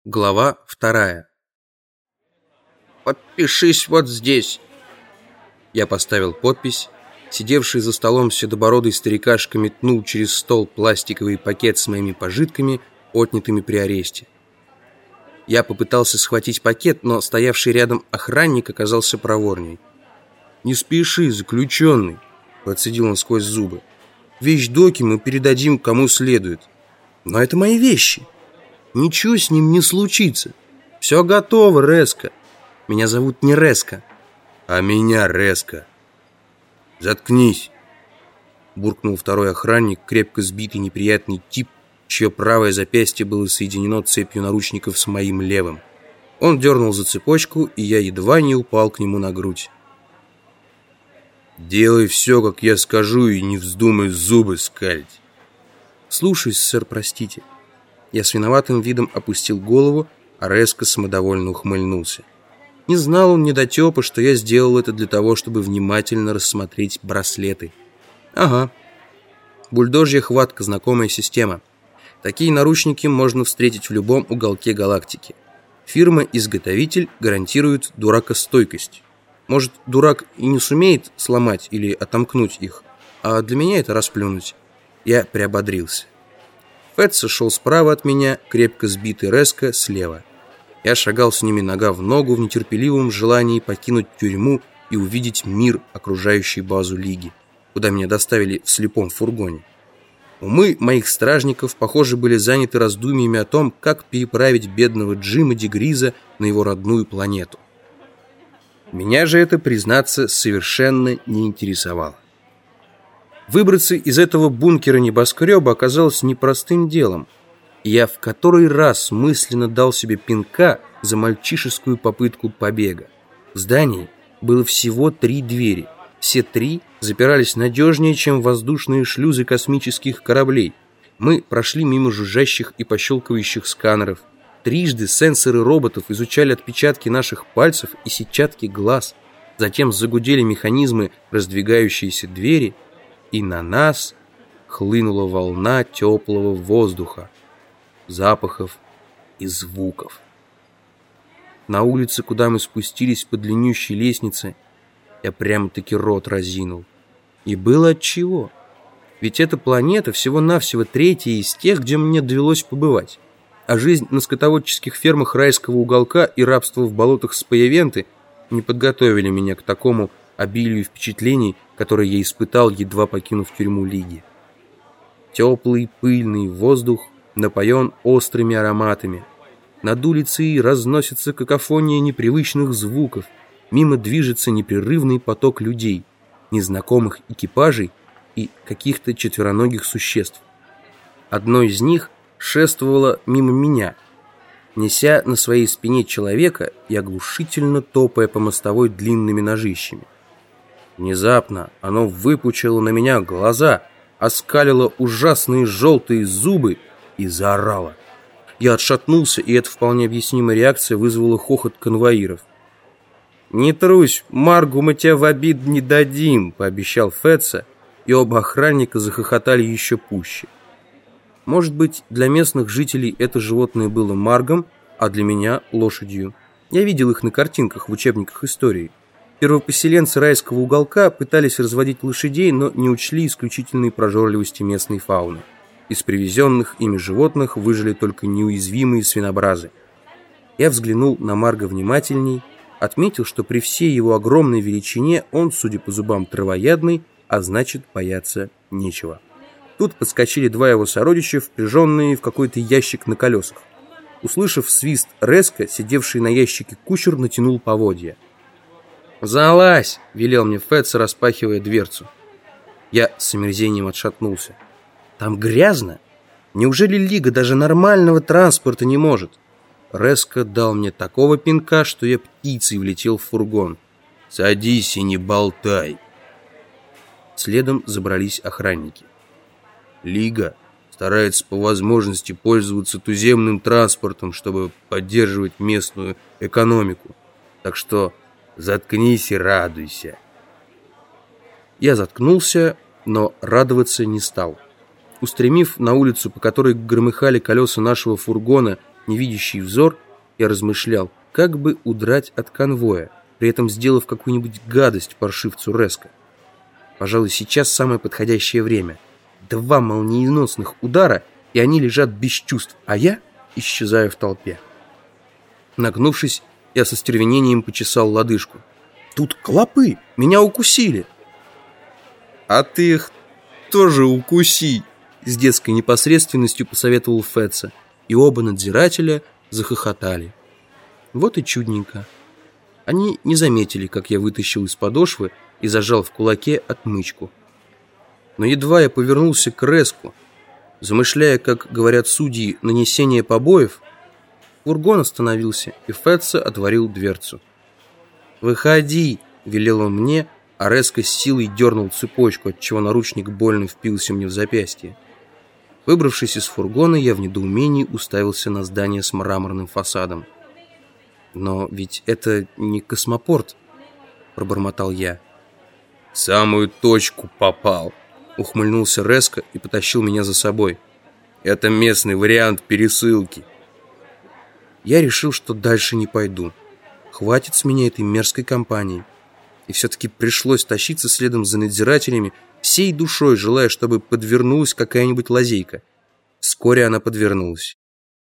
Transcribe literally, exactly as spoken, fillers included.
Глава вторая. «Подпишись вот здесь!» Я поставил подпись. Сидевший за столом седобородый старикашка метнул через стол пластиковый пакет с моими пожитками, отнятыми при аресте. Я попытался схватить пакет, но стоявший рядом охранник оказался проворней. «Не спеши, заключенный!» – процедил он сквозь зубы. «Вещдоки мы передадим кому следует. Но это мои вещи. Ничего с ним не случится. Все готово, Резко. Меня зовут не Резко, а меня Резко. Заткнись!» Буркнул второй охранник, крепко сбитый неприятный тип, чье правое запястье было соединено цепью наручников с моим левым. Он дернул за цепочку, и я едва не упал к нему на грудь. «Делай все, как я скажу, и не вздумай зубы скалить». «Слушаюсь, сэр, простите». Я с виноватым видом опустил голову, а Резко самодовольно ухмыльнулся. Не знал он, недотепа, что я сделал это для того, чтобы внимательно рассмотреть браслеты. Ага. Бульдожья хватка, знакомая система. Такие наручники можно встретить в любом уголке галактики. Фирма-изготовитель гарантирует дуракостойкость. Может, дурак и не сумеет сломать или отомкнуть их, а для меня это расплюнуть. Я приободрился. Фетца шел справа от меня, крепко сбитый Резко слева. Я шагал с ними нога в ногу в нетерпеливом желании покинуть тюрьму и увидеть мир, окружающий базу Лиги, куда меня доставили в слепом фургоне. Умы моих стражников, похоже, были заняты раздумьями о том, как переправить бедного Джима Дегриза на его родную планету. Меня же это, признаться, совершенно не интересовало. Выбраться из этого бункера небоскреба оказалось непростым делом, и я в который раз мысленно дал себе пинка за мальчишескую попытку побега. В здании было всего три двери. Все три запирались надежнее, чем воздушные шлюзы космических кораблей. Мы прошли мимо жужжащих и пощелкивающих сканеров. Трижды сенсоры роботов изучали отпечатки наших пальцев и сетчатки глаз. Затем загудели механизмы раздвигающиеся двери, и на нас хлынула волна теплого воздуха, запахов и звуков. На улице, куда мы спустились по длиннющей лестнице, я прямо-таки рот разинул. И было отчего. Ведь эта планета всего-навсего третья из тех, где мне довелось побывать. А жизнь на скотоводческих фермах райского уголка и рабство в болотах Спаевенты не подготовили меня к такому обилию впечатлений, которые я испытал, едва покинув тюрьму Лиги. Теплый пыльный воздух напоен острыми ароматами. Над улицей разносится какофония непривычных звуков. Мимо движется непрерывный поток людей, незнакомых экипажей и каких-то четвероногих существ. Одно из них шествовало мимо меня, неся на своей спине человека и оглушительно топая по мостовой длинными ножищами. Внезапно оно выпучило на меня глаза, оскалило ужасные желтые зубы и заорало. Я отшатнулся, и эта вполне объяснимая реакция вызвала хохот конвоиров. «Не трусь, Маргу мы тебя в обид не дадим», — пообещал Фетца, и оба охранника захохотали еще пуще. Может быть, для местных жителей это животное было Маргом, а для меня — лошадью. Я видел их на картинках в учебниках истории. Первопоселенцы райского уголка пытались разводить лошадей, но не учли исключительной прожорливости местной фауны. Из привезенных ими животных выжили только неуязвимые свинобразы. Я взглянул на Марга внимательней, отметил, что при всей его огромной величине он, судя по зубам, травоядный, а значит, бояться нечего. Тут подскочили два его сородича, впряженные в какой-то ящик на колесах. Услышав свист Резко, сидевший на ящике кучер натянул поводья. «Залазь!» — велел мне Фетца, распахивая дверцу. Я с омерзением отшатнулся. «Там грязно? Неужели Лига даже нормального транспорта не может?» Резко дал мне такого пинка, что я птицей влетел в фургон. «Садись и не болтай!» Следом забрались охранники. «Лига старается по возможности пользоваться туземным транспортом, чтобы поддерживать местную экономику. Так что заткнись и радуйся». Я заткнулся, но радоваться не стал. Устремив на улицу, по которой громыхали колеса нашего фургона, невидящий взор, я размышлял, как бы удрать от конвоя, при этом сделав какую-нибудь гадость паршивцу Реско. Пожалуй, сейчас самое подходящее время. Два молниеносных удара, и они лежат без чувств, а я исчезаю в толпе. Нагнувшись, я со стервенением почесал лодыжку. Тут клопы! Меня укусили! А ты их тоже укуси! С детской непосредственностью посоветовал Фетца, и оба надзирателя захохотали. Вот и чудненько. Они не заметили, как я вытащил из подошвы и зажал в кулаке отмычку. Но едва я повернулся к Реску, замышляя, как говорят судьи, нанесение побоев, фургон остановился, и Фетца отворил дверцу. «Выходи!» — велел он мне, а Реско с силой дернул цепочку, отчего наручник больно впился мне в запястье. Выбравшись из фургона, я в недоумении уставился на здание с мраморным фасадом. «Но ведь это не космопорт», — пробормотал я. «В самую точку попал», — ухмыльнулся Реско и потащил меня за собой. «Это местный вариант пересылки». Я решил, что дальше не пойду. Хватит с меня этой мерзкой компании. И все-таки пришлось тащиться следом за надзирателями, всей душой желая, чтобы подвернулась какая-нибудь лазейка. Вскоре она подвернулась.